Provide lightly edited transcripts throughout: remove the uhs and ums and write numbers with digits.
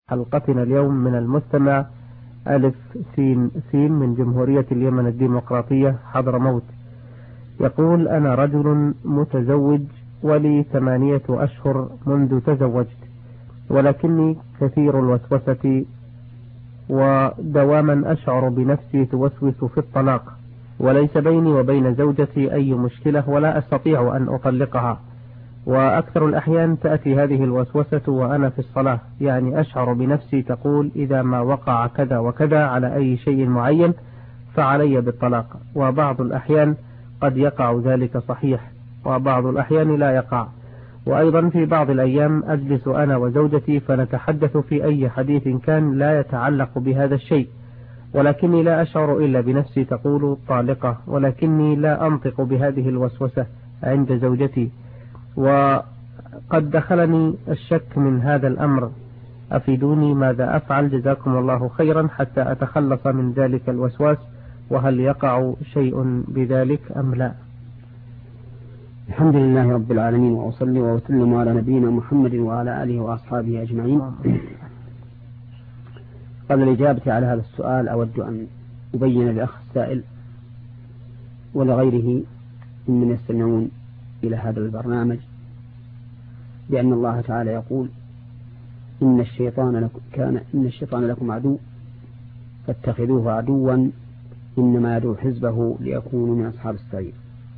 حلقتنا اليوم من المستمع ألف سين سين من جمهورية اليمن الديمقراطية حضرموت. يقول: أنا رجل متزوج ولي 8 أشهر منذ تزوجت، ولكني كثير الوسوسة ودواما أشعر بنفسي توسوس في الطلاق، وليس بيني وبين زوجتي أي مشكلة ولا أستطيع أن أطلقها، وأكثر الأحيان تأتي هذه الوسوسة وأنا في الصلاة، يعني أشعر بنفسي تقول إذا ما وقع كذا وكذا على أي شيء معين فعلي بالطلاق، وبعض الأحيان قد يقع ذلك صحيح وبعض الأحيان لا يقع. وأيضا في بعض الأيام أجلس أنا وزوجتي فنتحدث في أي حديث كان لا يتعلق بهذا الشيء، ولكني لا أشعر إلا بنفسي تقول طالقة، ولكني لا أنطق بهذه الوسوسة عند زوجتي، وقد دخلني الشك من هذا الأمر. أفيدوني ماذا أفعل، جزاكم الله خيرا، حتى أتخلص من ذلك الوسواس، وهل يقع شيء بذلك أم لا؟ الحمد لله رب العالمين، وأصلي وأسلم على نبينا محمد وعلى آله وأصحابه أجمعين. قبل الإجابة على هذا السؤال أود أن أبين للأخ السائل ولغيره ممن يستمعون إلى هذا البرنامج بأن الله تعالى يقول: إن الشيطان لكم عدو فاتخذوه عدوا إنما يدعو حزبه ليكونوا من أصحاب السعير.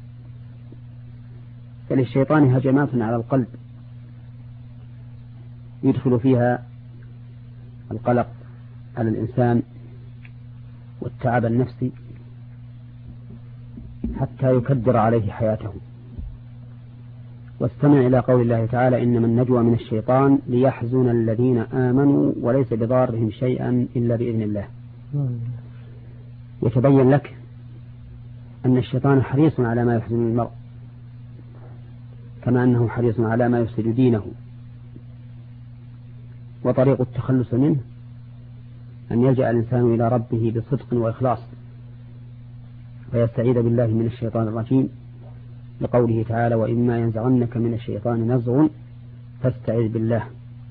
فللشيطان هجمات على القلب يدخل فيها القلق على الإنسان والتعب النفسي حتى يكدر عليه حياته. واستمع إلى قول الله تعالى: إنما النجوى من الشيطان ليحزن الذين آمنوا وليس بضارهم شيئا إلا بإذن الله. يتبين لك أن الشيطان حريص على ما يحزن المرء، كما أنه حريص على ما يفسد دينه. وطريق التخلص منه أن يلجأ الإنسان إلى ربه بصدق وإخلاص، فيستعيذ بالله من الشيطان الرجيم، لقوله تعالى: وإما ينزغنك من الشيطان نزغ فاستعذ بالله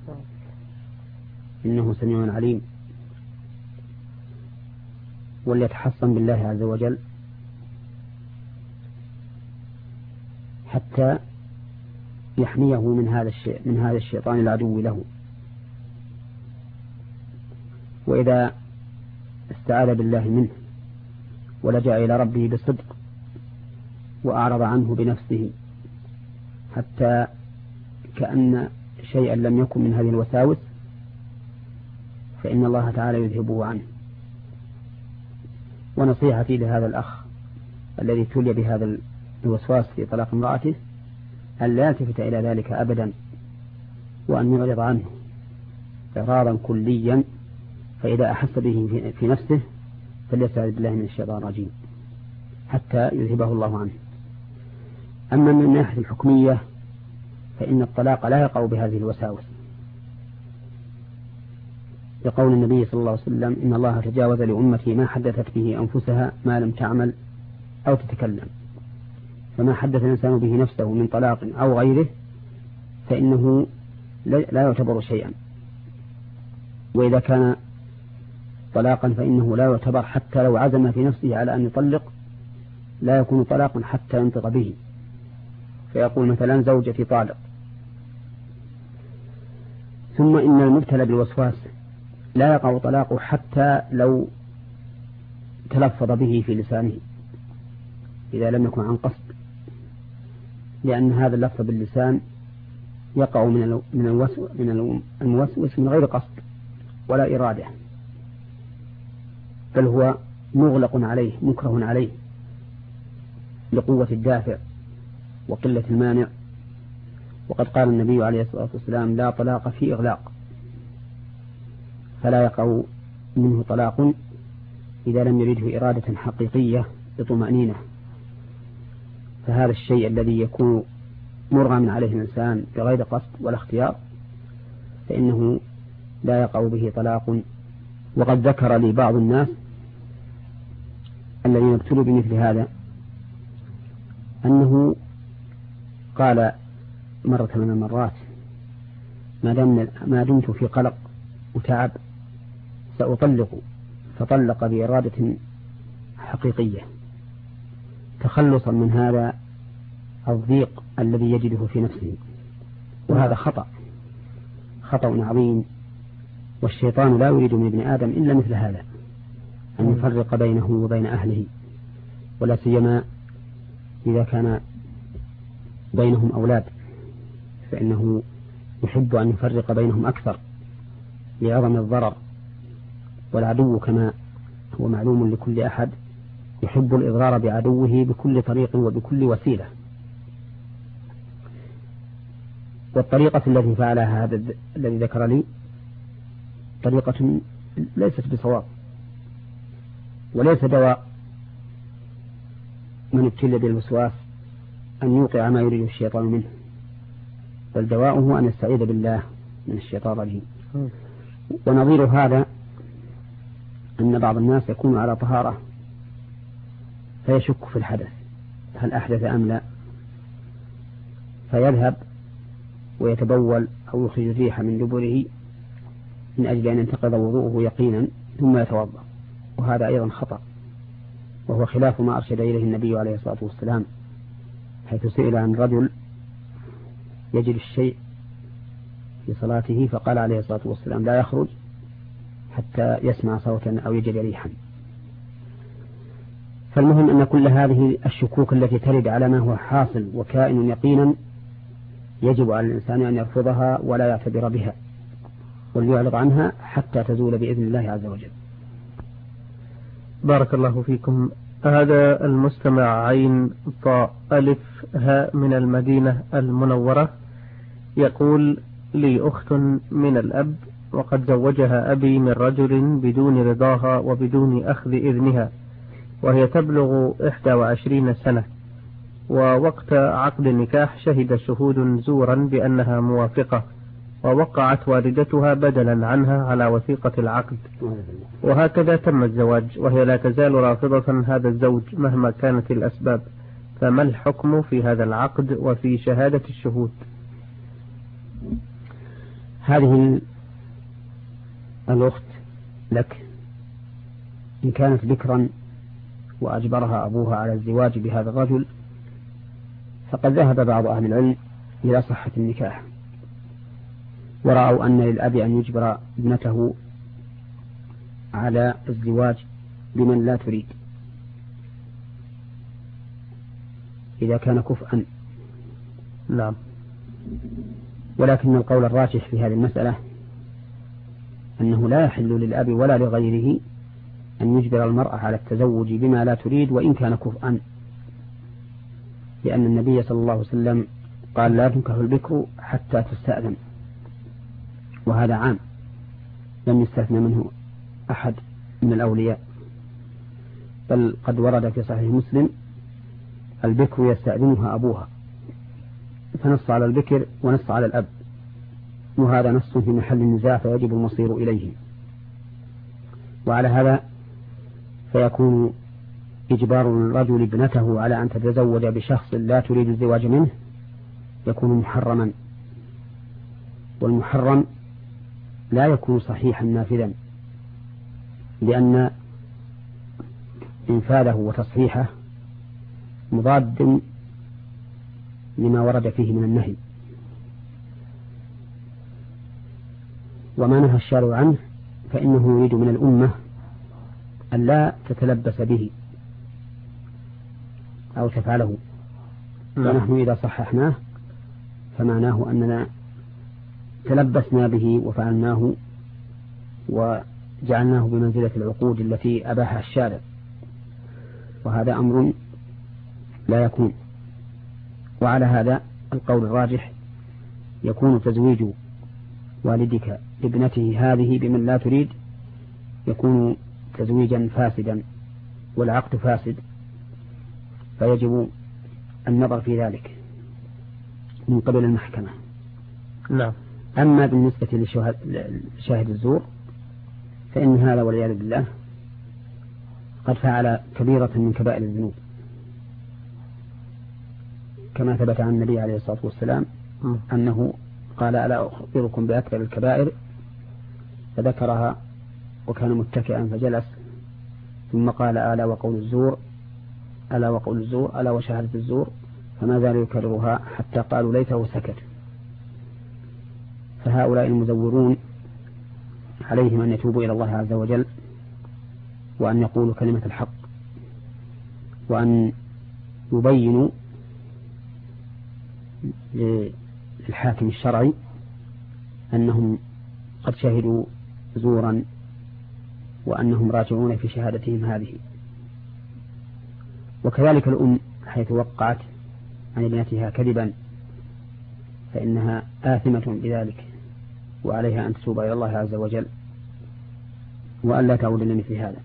إنه سميع عليم. وليتحصن بالله عز وجل حتى يحميه من هذا الشيطان العدو له. وإذا استعاذ بالله منه ولجأ إلى ربه بصدق وأعرض عنه بنفسه حتى كأن شيئا لم يكن من هذه الوساوس، فإن الله تعالى يذهبه عنه. ونصيحتي لهذا الأخ الذي تولي بهذا الوسواس في طلاق امرأته أن لا يلتفت إلى ذلك أبدا، وأن يعرض عنه إعراضا كليا، فإذا أحس به في نفسه فليستعذ بالله من الشيطان الرجيم حتى يذهبه الله عنه. أما من الناحية الحكمية فإن الطلاق لا يقع بهذه الوساوس، لقول النبي صلى الله عليه وسلم: إن الله تجاوز لأمتي ما حدثت به أنفسها ما لم تعمل أو تتكلم. فما حدث الإنسان به نفسه من طلاق أو غيره فإنه لا يعتبر شيئا، وإذا كان طلاقا فإنه لا يعتبر حتى لو عزم في نفسه على أن يطلق، لا يكون طلاقا حتى ينطق به، فيقول مثلا: زوجتي طالق. ثم إن المبتلى بالوسواس لا يقع طلاقه حتى لو تلفظ به في لسانه إذا لم يكن عن قصد، لأن هذا اللفظ باللسان يقع من الموسوس من غير قصد ولا إرادة، بل هو مغلق عليه مكره عليه لقوة الدافع وقلة المانع. وقد قال النبي عليه الصلاة والسلام: لا طلاق في إغلاق، فلا يقع منه طلاق إذا لم يرده إرادة حقيقية بطمأنينة. فهذا الشيء الذي يكون مرغما عليه الإنسان بغير قصد ولا اختيار فإنه لا يقع به طلاق. وقد ذكر لي بعض الناس الذين ابتلوا بمثل هذا أنه قال مرة من المرات: ما دمت في قلق وتعب سأطلق، فطلق بإرادة حقيقية تخلصا من هذا الضيق الذي يجده في نفسه، وهذا خطأ عظيم. والشيطان لا يريد من ابن آدم إلا مثل هذا، أن يفرق بينه وبين أهله، ولا سيما إذا كان بينهم أولاد، فإنه يحب أن يفرق بينهم أكثر لعظم الضرر. والعدو كما هو معلوم لكل أحد يحب الإضرار بعدوه بكل طريق وبكل وسيلة. والطريقة التي فعلها هذا الذي ذكر لي طريقة ليست بصواب، وليس دواء من ابتلي بالوسواس أن يوقع ما يريد الشيطان منه، بل دواؤه أن يستعيذ بالله من الشيطان الرجيم. ونظير هذا أن بعض الناس يكون على طهارة فيشك في الحدث، هل أحدث أم لا، فيذهب ويتبول أو يخرج الريح من دبره من أجل أن ينتقض وضوءه يقينا ثم يتوضأ، وهذا أيضا خطأ، وهو خلاف ما أرشد إليه النبي عليه الصلاة والسلام، حيث سئل عن رجل يجد الشيء في صلاته فقال عليه الصلاة والسلام لا يخرج حتى يسمع صوتا أو يجد ريحا. فالمهم أن كل هذه الشكوك التي ترد على ما هو حاصل وكائن يقينا يجب على الإنسان أن يرفضها ولا يعتبر بها، وليعرض عنها حتى تزول بإذن الله عز وجل. بارك الله فيكم. هذا المستمع عين طاء ألف هاء من المدينة المنورة يقول لي أخت من الأب، وقد زوجها أبي من رجل بدون رضاها وبدون أخذ إذنها، وهي تبلغ 21 سنة، ووقت عقد النكاح شهد شهود زورا بأنها موافقة، ووقعت والدتها بدلا عنها على وثيقة العقد، وهكذا تم الزواج، وهي لا تزال رافضة هذا الزوج مهما كانت الأسباب، فما الحكم في هذا العقد وفي شهادة الشهود؟ هذه الأخت لك إن كانت بكرا وأجبرها أبوها على الزواج بهذا الرجل، فقد ذهب بعض أهل العلم إلى صحة النكاح، ورأوا أن للأب أن يجبر ابنته على الزواج بمن لا تريد إذا كان كفءا. نعم. ولكن القول الراجح في هذه المسألة أنه لا يحل للأب ولا لغيره أن يجبر المرأة على التزوج بما لا تريد وإن كان كفءا، لأن النبي صلى الله عليه وسلم قال لا تنكح البكر حتى تستأذن، وهذا عام لم يستثنى منه أحد من الأولياء، بل قد ورد في صحيح مسلم البكر يستأذنها أبوها، فنص على البكر ونص على الأب، وهذا نص في محل النزاع فيجب المصير إليه. وعلى هذا فيكون إجبار الرجل ابنته على أن تتزوج بشخص لا تريد الزواج منه يكون محرما، والمحرم لا يكون صحيحا نافذا، لأن إنفاذه وتصحيحه مضاد لما ورد فيه من النهي. وما نهى الشارع عنه فإنه يريد من الأمة أن لا تتلبس به أو تفعله، ونحن إذا صححناه فمعناه أننا تلبسنا به وفعلناه وجعلناه بمنزلة العقود التي أباحها الشارع، وهذا أمر لا يكون. وعلى هذا القول الراجح يكون تزويج والدك لابنته هذه بمن لا تريد يكون تزويجا فاسدا والعقد فاسد، فيجب النظر في ذلك من قبل المحكمة. نعم. أما بالنسبة لشاهد الزور فإن هذا والعياذ بالله قد فعل كبيرة من كبائر الذنوب، كما ثبت عن النبي عليه الصلاة والسلام أنه قال ألا أخبركم بأكبر الكبائر؟ فذكرها وكان متكئا فجلس، ثم قال ألا وقول الزور ألا وقول الزور ألا وشهادة الزور، فما زال يكررها حتى قالوا ليته سكت. فهؤلاء المزورون عليهم أن يتوبوا إلى الله عز وجل، وأن يقولوا كلمة الحق، وأن يبينوا للحاكم الشرعي أنهم قد شهدوا زورا وأنهم راجعون في شهادتهم هذه. وكذلك الأم حيث وقعت عن ابنتها كذبا فإنها آثمة بذلك، وعليها أن تتوب إلى الله عز وجل وأن لا تعود لمثل هذا.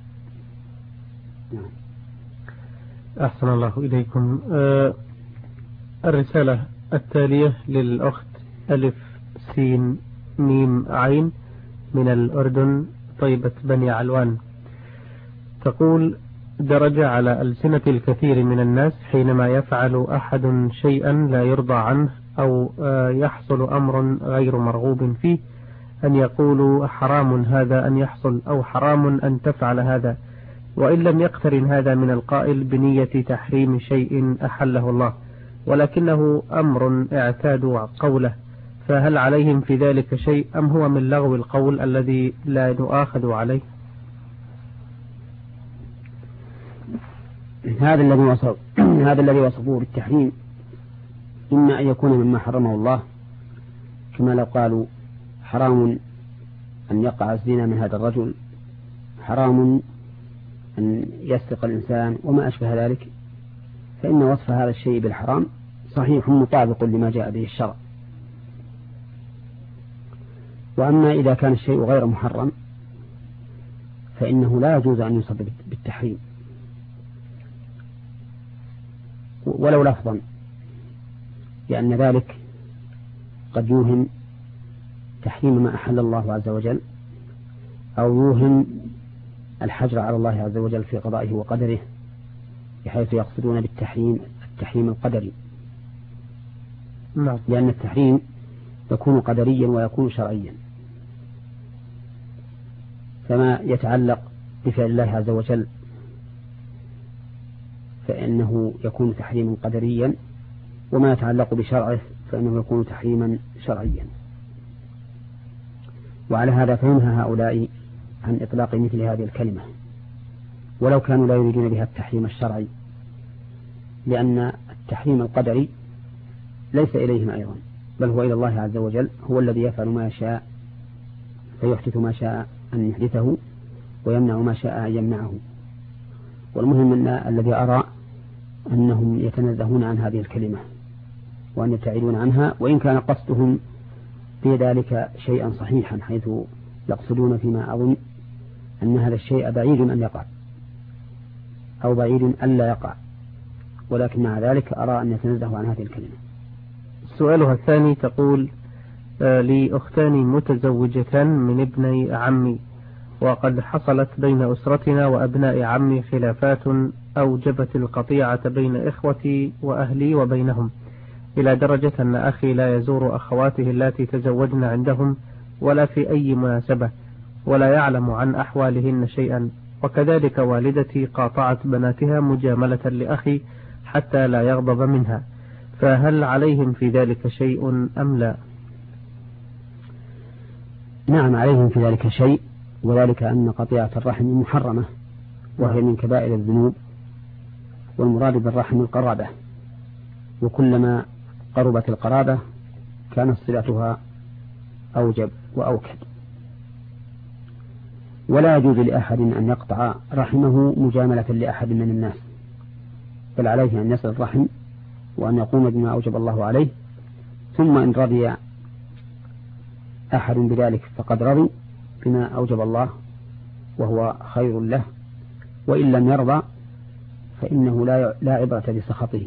أحسن الله إليكم. الرسالة التالية للأخت ألف سين ميم عين من الأردن، طيبة بني علوان، تقول: درج على ألسنة الكثير من الناس حينما يفعل أحد شيئا لا يرضى عنه أو يحصل أمر غير مرغوب فيه أن يقولوا حرام هذا أن يحصل أو حرام أن تفعل هذا، وإن لم يقترن هذا من القائل بنية تحريم شيء أحله الله، ولكنه أمر اعتادوا قوله، فهل عليهم في ذلك شيء أم هو من لغو القول الذي لا نؤاخذ عليه؟ هذا الذي وصفوه بالتحريم إما أن يكون مما حرمه الله، كما لو قالوا حرام أن يقع الزنا من هذا الرجل، حرام أن يسرق الإنسان وما أشبه ذلك، فإن وصف هذا الشيء بالحرام صحيح مطابق لما جاء به الشرع. وأما إذا كان الشيء غير محرم فإنه لا يجوز أن يوصف بالتحريم ولو لفظا، لأن ذلك قد يوهم تحريم ما أحل الله عز وجل، أو يوهم الحجر على الله عز وجل في قضائه وقدره، بحيث يقصدون بالتحريم التحريم القدري. لأن التحريم يكون قدريا ويكون شرعيا، فما يتعلق بفعل الله عز وجل فإنه يكون تحريما قدريا، وما يتعلق بشرعه فإنه يكون تحريما شرعيا. وعلى هذا فينهى هؤلاء عن إطلاق مثل هذه الكلمة ولو كانوا لا يريدون بها التحريم الشرعي، لأن التحريم القدري ليس إليهم أيضا، بل هو إلى الله عز وجل، هو الذي يفعل ما يشاء فيحدث ما شاء أن يحدثه ويمنع ما شاء أن يمنعه. والمهم أن الذي أرى أنهم يتنزهون عن هذه الكلمة وأن يبتعدون عنها، وإن كان قصدهم في ذلك شيئا صحيحا، حيث يقصدون فيما أظن أن هذا الشيء بعيد أن يقع أو بعيد أن لا يقع، ولكن مع ذلك أرى أن يتنزه عن هذه الكلمة. سؤالها الثاني تقول: لي أختان متزوجتان من ابني عمي، وقد حصلت بين أسرتنا وأبناء عمي خلافات أوجبت القطيعة بين إخوتي وأهلي وبينهم، إلى درجة أن أخي لا يزور أخواته التي تزوجن عندهم ولا في أي مناسبة، ولا يعلم عن أحوالهن شيئا، وكذلك والدتي قاطعت بناتها مجاملة لأخي حتى لا يغضب منها، فهل عليهم في ذلك شيء أم لا؟ نعم، عليهم في ذلك شيء، وذلك أن قطيعة الرحم محرمة، وهي من كبائر الذنوب، والمراد بالرحم القرابة، وكلما قربت القرابة كانت صلتها أوجب وأوكد. ولا يجوز لأحد أن يقطع رحمه مجاملة لأحد من الناس، بل عليه أن يصل الرحم وأن يقوم بما أوجب الله عليه، ثم إن رضي أحد بذلك فقد رضي بما أوجب الله وهو خير له، وإن لم يرضى فإنه لا عبرة بسخطه.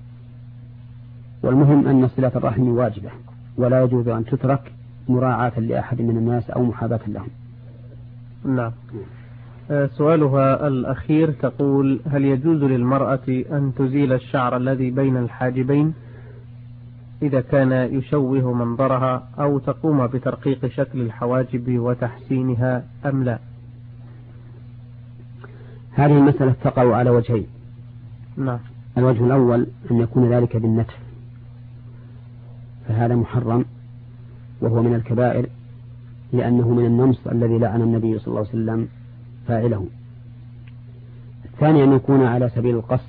والمهم أن صلة الرحم واجبة، ولا يجوز أن تترك مراعاة لأحد من الناس أو محاباة لهم. نعم. سؤالها الأخير تقول: هل يجوز للمرأة أن تزيل الشعر الذي بين الحاجبين؟ إذا كان يشوه منظرها أو تقوم بترقيق شكل الحواجب وتحسينها أم لا؟ هذه المسألة تقع على وجهين. نعم. الوجه الأول أن يكون ذلك بالنتف، فهذا محرم وهو من الكبائر، لأنه من النمص الذي لعن النبي صلى الله عليه وسلم فاعله. الثاني أن يكون على سبيل القص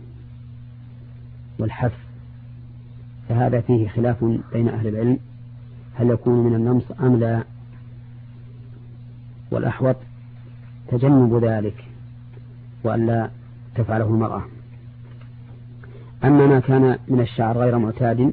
والحث، فهذا فيه خلاف بين أهل العلم هل يكون من النمص أم لا، والأحوط تجنب ذلك وألا تفعله المرأة. أما ما كان من الشعر غير معتاد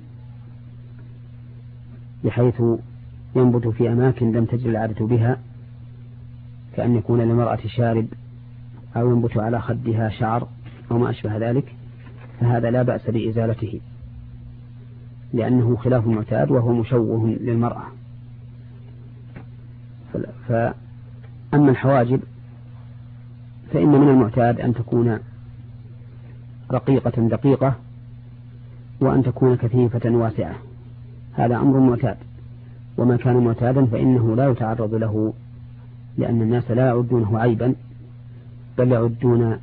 بحيث ينبت في أماكن لم تجري العادة بها، كأن يكون للمرأة شارب أو ينبت على خدها شعر أو ما أشبه ذلك، فهذا لا بأس بإزالته لأنه خلاف المعتاد وهو مشوه للمرأة. فأما الحواجب فإن من المعتاد أن تكون رقيقة دقيقة وأن تكون كثيفة واسعة، هذا أمر معتاد، وما كان معتادا فإنه لا يتعرض له، لأن الناس لا يعدونه عيبا بل يعدون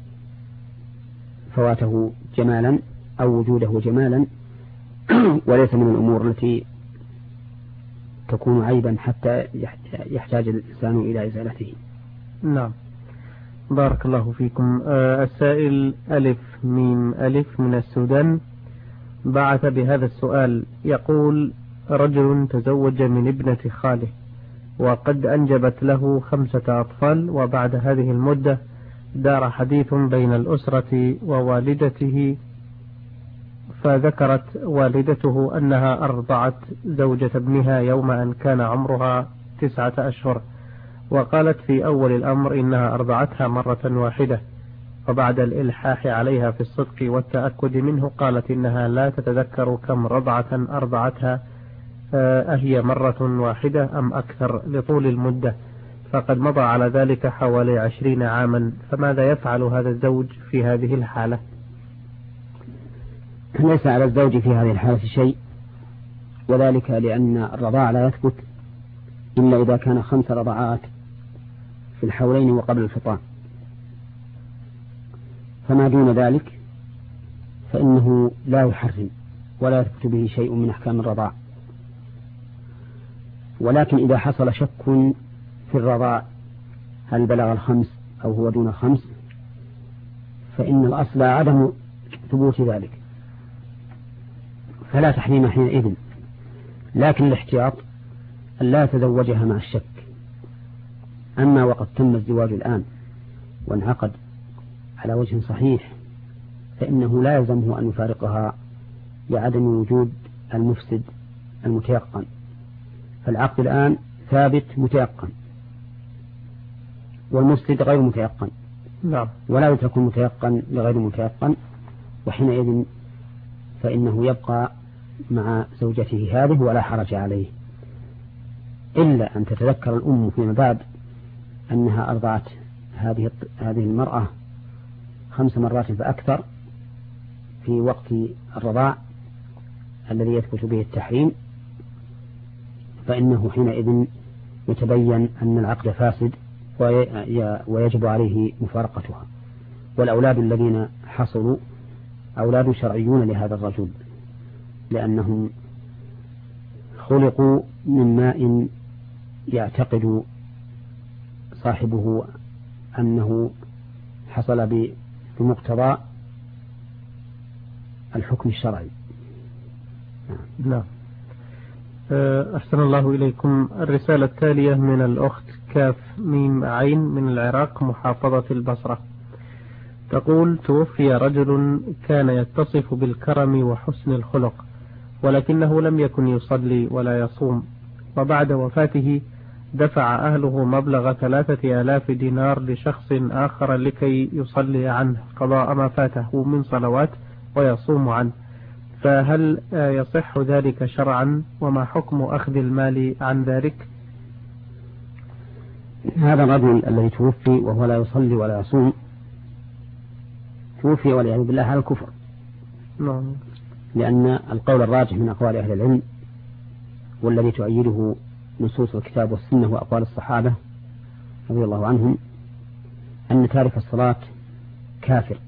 فواته جمالا أو وجوده جمالا، وليس من الأمور التي تكون عيبا حتى يحتاج الإنسان إلى إزالته. نعم. بارك الله فيكم. السائل ألف ميم ألف من السودان بعث بهذا السؤال، يقول: رجل تزوج من ابنة خاله وقد أنجبت له 5 أطفال، وبعد هذه المدة دار حديث بين الأسرة ووالدته، فذكرت والدته أنها أرضعت زوجة ابنها يوم أن كان عمرها 9 أشهر، وقالت في أول الأمر إنها أرضعتها مرة واحدة، وبعد الإلحاح عليها في الصدق والتأكد منه قالت إنها لا تتذكر كم رضعة أرضعتها، أهي مرة واحدة أم أكثر لطول المدة، فقد مضى على ذلك حوالي 20 عاما، فماذا يفعل هذا الزوج في هذه الحالة؟ ليس على الزوج في هذه الحالة شيء، وذلك لأن الرضاع لا يثبت إلا إذا كان 5 رضعات في الحولين وقبل الفطام، فما دون ذلك فإنه لا يحرم ولا يثبت به شيء من أحكام الرضاع. ولكن إذا حصل شك في الرضاع هل بلغ 5 أو هو دون 5، فإن الأصل عدم ثبوت ذلك، فلا تحريم حينئذ، لكن الاحتياط أن لا يتزوجها مع الشك. أما وقد تم الزواج الآن وانعقد على وجه صحيح فإنه لا يلزمه أن يفارقها لعدم وجود المفسد المتيقن، فالعقد الآن ثابت متيقن والمفسد غير متيقن. نعم. ولا يترك المتيقن لغير متيقن، وحينئذ فإنه يبقى مع زوجته هذه ولا حرج عليه، إلا أن تتذكر الأم فيما بعد أنها أرضعت هذه المرأة 5 مرات فأكثر في وقت الرضاع الذي يثبت به التحريم، فإنه حينئذ يتبين أن العقد فاسد ويجب عليه مفارقتها. والأولاد الذين حصلوا أولاد شرعيون لهذا الرجل، لأنهم خلقوا من ماء يعتقد صاحبه أنه حصل بمقتضى الحكم الشرعي. نعم. أحسن الله إليكم. الرسالة التالية من الأخت كاف ميم عين من العراق محافظة البصرة، تقول: توفي رجل كان يتصف بالكرم وحسن الخلق، ولكنه لم يكن يصلي ولا يصوم، وبعد وفاته دفع أهله مبلغ 3000 دينار لشخص آخر لكي يصلي عنه قضاء ما فاته من صلوات ويصوم عنه، فهل يصح ذلك شرعا؟ وما حكم أخذ المال عن ذلك؟ هذا الرجل الذي توفي وهو لا يصلي ولا يصوم توفي والعياذ بالله على الكفر. نعم. لأن القول الراجح من أقوال أهل العلم والذي تؤيده نصوص الكتاب والسنة وأقوال الصحابة رضي الله عنهم أن تارك الصلاة كافر،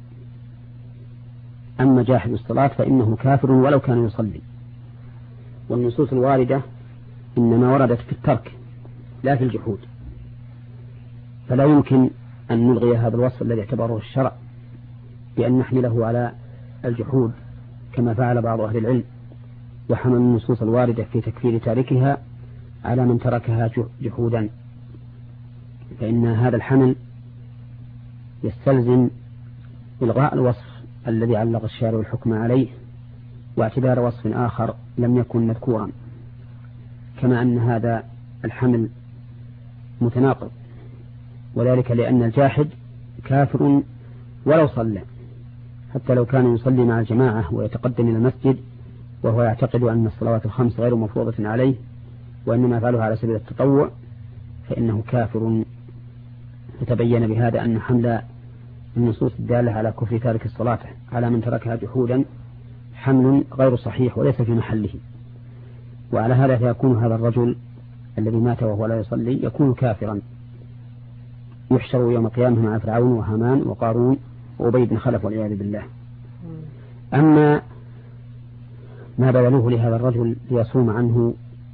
أما جاحد الصلاة فإنه كافر ولو كان يصلي. والنصوص الواردة إنما وردت في الترك لا في الجحود، فلا يمكن أن نلغي هذا الوصف الذي اعتبره الشرع بأن نحمله على الجحود كما فعل بعض أهل العلم، وحمل النصوص الواردة في تكفير تاركها على من تركها جحودا، فإن هذا الحمل يستلزم إلغاء الوصف الذي علق الشارع الحكم عليه واعتبار وصف آخر لم يكن مذكورا، كما أن هذا الحمل متناقض، وذلك لأن الجاحد كافر ولو صلى، حتى لو كان يصلي مع الجماعة ويتقدم إلى المسجد وهو يعتقد أن الصلوات الخمس غير مفروضة عليه وإنما يفعلها على سبيل التطوع فإنه كافر. فتبين بهذا أن حمل النصوص الدالة على كفر تارك الصلاة على من تركها جحودا حمل غير صحيح وليس في محله. وعلى هذا فيكون هذا الرجل الذي مات وهو لا يصلي يكون كافرا، يحشر يوم القيامة مع فرعون وهامان وقارون وأبي بن خلف والعياذ بالله. أما ما بذلوه لهذا الرجل ليصوم عنه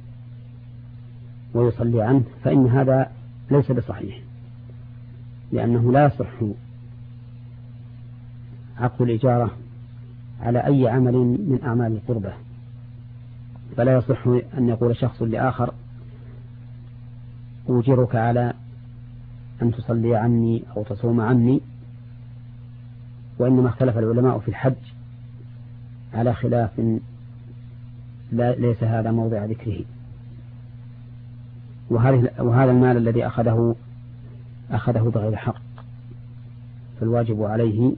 ويصلي عنه فإن هذا ليس بصحيح، لأنه لا يصح عقد الإجارة على أي عمل من أعمال القربة، فلا يصح أن يقول شخص لآخر أوجرك على أن تصلي عني أو تصوم عني، وإنما اختلف العلماء في الحج على خلاف ليس هذا موضع ذكره. وهذا المال الذي أخذه بغير حق، فالواجب عليه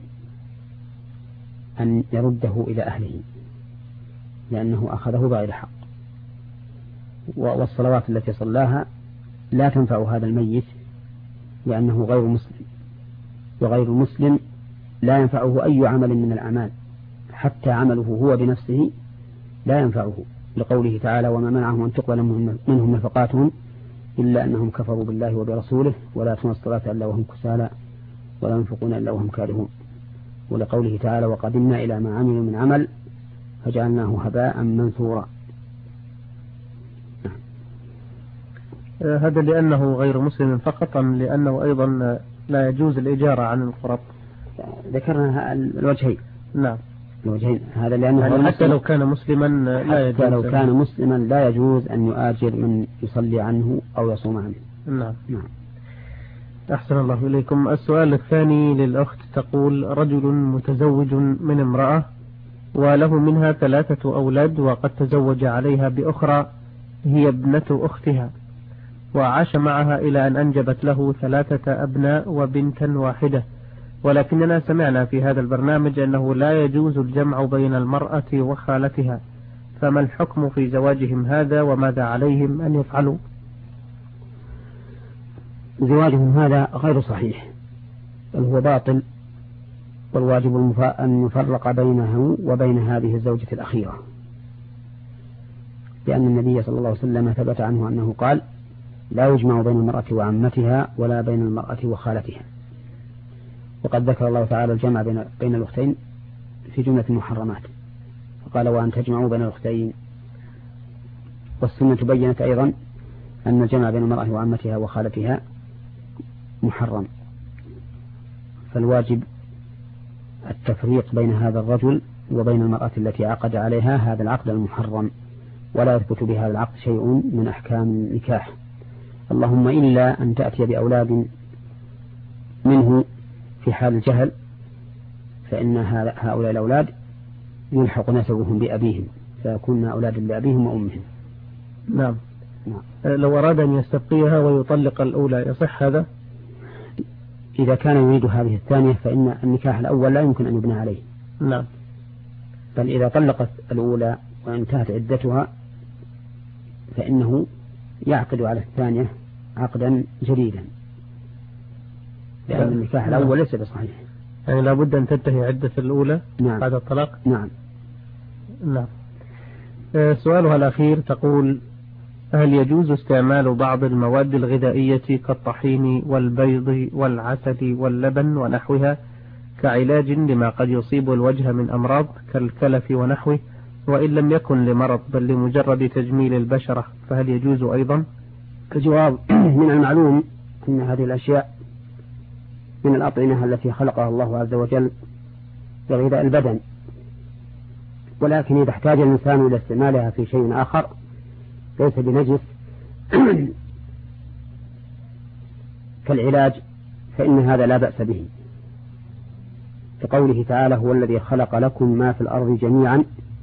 أن يرده إلى أهله لأنه أخذه بغير حق. والصلوات التي صلاها لا تنفع هذا الميت لأنه غير مسلم، وغير المسلم لا ينفعه أي عمل من الأعمال، حتى عمله هو بنفسه لا ينفعه، لقوله تعالى وما منعهم أن تقبل منهم نفقاتهم إلا أنهم كفروا بالله وبرسوله ولا يأتون الصلاة إلا وهم كسالى ولا ينفقون إلا وهم كارهون، ولقوله تعالى وقدمنا إلى ما عملوا من عمل فجعلناه هباء منثورا. هذا لأنه غير مسلم فقط أم لأنه أيضا لا يجوز الإجارة عن القرب؟ ذكرنا الوجهين. نعم الوجهين، هذا لأنه يعني حتى لو كان مسلما لا يجوز، حتى لو كان مسلما لا يجوز أن يؤاجر من يصلي عنه أو يصوم عنه. نعم. أحسن الله إليكم. السؤال الثاني للأخت تقول رجل متزوج من امرأة وله منها 3 أولاد وقد تزوج عليها بأخرى هي ابنة أختها وعاش معها إلى أن أنجبت له 3 أبناء وبنتا واحدة، ولكننا سمعنا في هذا البرنامج أنه لا يجوز الجمع بين المرأة وخالتها، فما الحكم في زواجهم هذا وماذا عليهم أن يفعلوا؟ زواجهم هذا غير صحيح بل هو باطل، والواجب أن يفرق بينه وبين هذه الزوجة الأخيرة، لأن النبي صلى الله عليه وسلم ثبت عنه أنه قال لا يجمع بين المرأة وعمتها ولا بين المرأة وخالتها. وقد ذكر الله تعالى الجمع بين الأختين في جملة المحرمات، فقال وأن تجمعوا بين الأختين. والسنة بينت أيضا أن الجمع بين المرأة وعمتها وخالتها محرم، فالواجب التفريق بين هذا الرجل وبين المرأة التي عقد عليها هذا العقد المحرم، ولا يثبت بهذا العقد شيء من أحكام النكاح، اللهم إلا أن تأتي بأولاد منه في حال الجهل، فإن هؤلاء الأولاد يلحق نسبهم بأبيهم فيكون أولاد لأبيهم وأمهم. نعم. لو أراد أن يستبقيها ويطلق الأولى يصح هذا؟ إذا كان يريد هذه الثانية فإن النكاح الأول لا يمكن أن يبنى عليه. نعم. بل إذا طلقت الأولى وانتهت عدتها فإنه يعقد على الثانية عقدا جديدا، لأن النكاح الأول ليس بصحيح. يعني لابد أن تنتهي عدة الأولى. نعم. بعد الطلاق. نعم. نعم. سؤالها الأخير تقول: هل يجوز استعمال بعض المواد الغذائية كالطحين والبيض والعسل واللبن ونحوها كعلاج لما قد يصيب الوجه من أمراض كالكلف ونحوه، وإن لم يكن لمرض بل لمجرد تجميل البشرة، فهل يجوز أيضا؟ الجواب: من المعلوم أن هذه الأشياء من الأطعمة التي خلقها الله عز وجل لغذاء البدن، ولكن إذا احتاج الإنسان إلى استعمالها في شيء آخر ليس بنجس كالعلاج فإن هذا لا بأس به، كقوله تعالى: هو الذي خلق لكم ما في الأرض جميعا،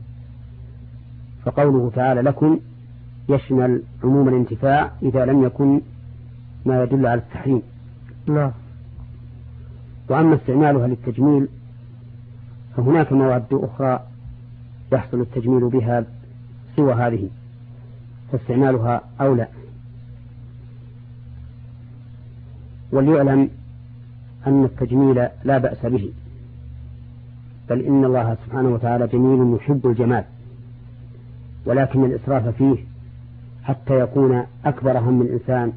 فقوله تعالى لكم يشمل عموم الانتفاع إذا لم يكن ما يدل على التحريم. لا. وأما استعمالها للتجميل فهناك مواد أخرى يحصل التجميل بها سوى هذه، فاستعمالها أولى. وليعلم أن التجميل لا بأس به، بل إن الله سبحانه وتعالى جميل يحب الجمال، ولكن الإسراف فيه حتى يكون أكبر هم الإنسان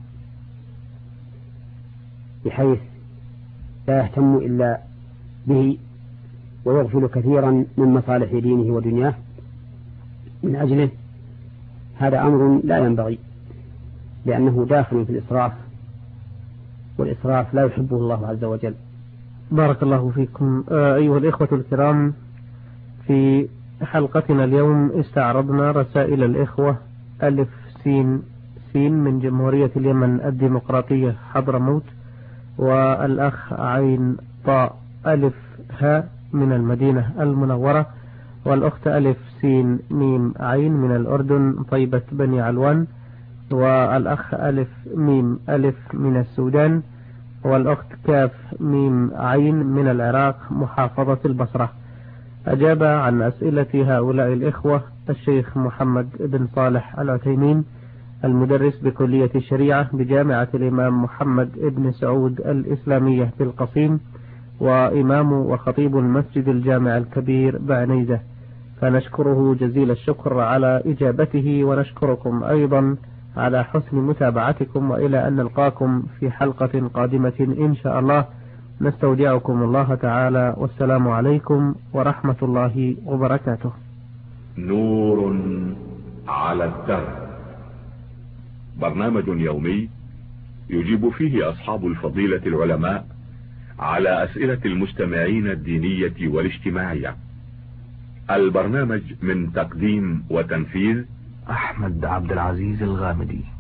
بحيث لا يهتم إلا به ويغفل كثيرا من مصالح دينه ودنياه من أجله، هذا أمر لا ينبغي، لأنه داخل في الإسراف، والإسراف لا يحبه الله عز وجل. بارك الله فيكم. أيها الإخوة الكرام، في حلقتنا اليوم استعرضنا رسائل الإخوة ألف سين سين من جمهورية اليمن الديمقراطية حضرموت، والأخ عين طاء ألف هاء من المدينة المنورة، والأخت ألف سين ميم عين من الأردن طيبة بني علوان، والأخ ألف ميم ألف من السودان، والأخت كاف ميم عين من العراق محافظة البصرة. أجاب عن أسئلة هؤلاء الإخوة الشيخ محمد بن صالح العثيمين، المدرس بكلية الشريعة بجامعة الإمام محمد بن سعود الإسلامية في القصيم، وإمام وخطيب المسجد الجامع الكبير بعنيزة، فنشكره جزيل الشكر على إجابته، ونشكركم أيضا على حسن متابعتكم، وإلى أن نلقاكم في حلقة قادمة إن شاء الله. نستودعكم الله تعالى، والسلام عليكم ورحمة الله وبركاته. نور على الدرب، برنامج يومي يجيب فيه أصحاب الفضيلة العلماء على أسئلة المستمعين الدينية والاجتماعية. البرنامج من تقديم وتنفيذ أحمد عبد العزيز الغامدي.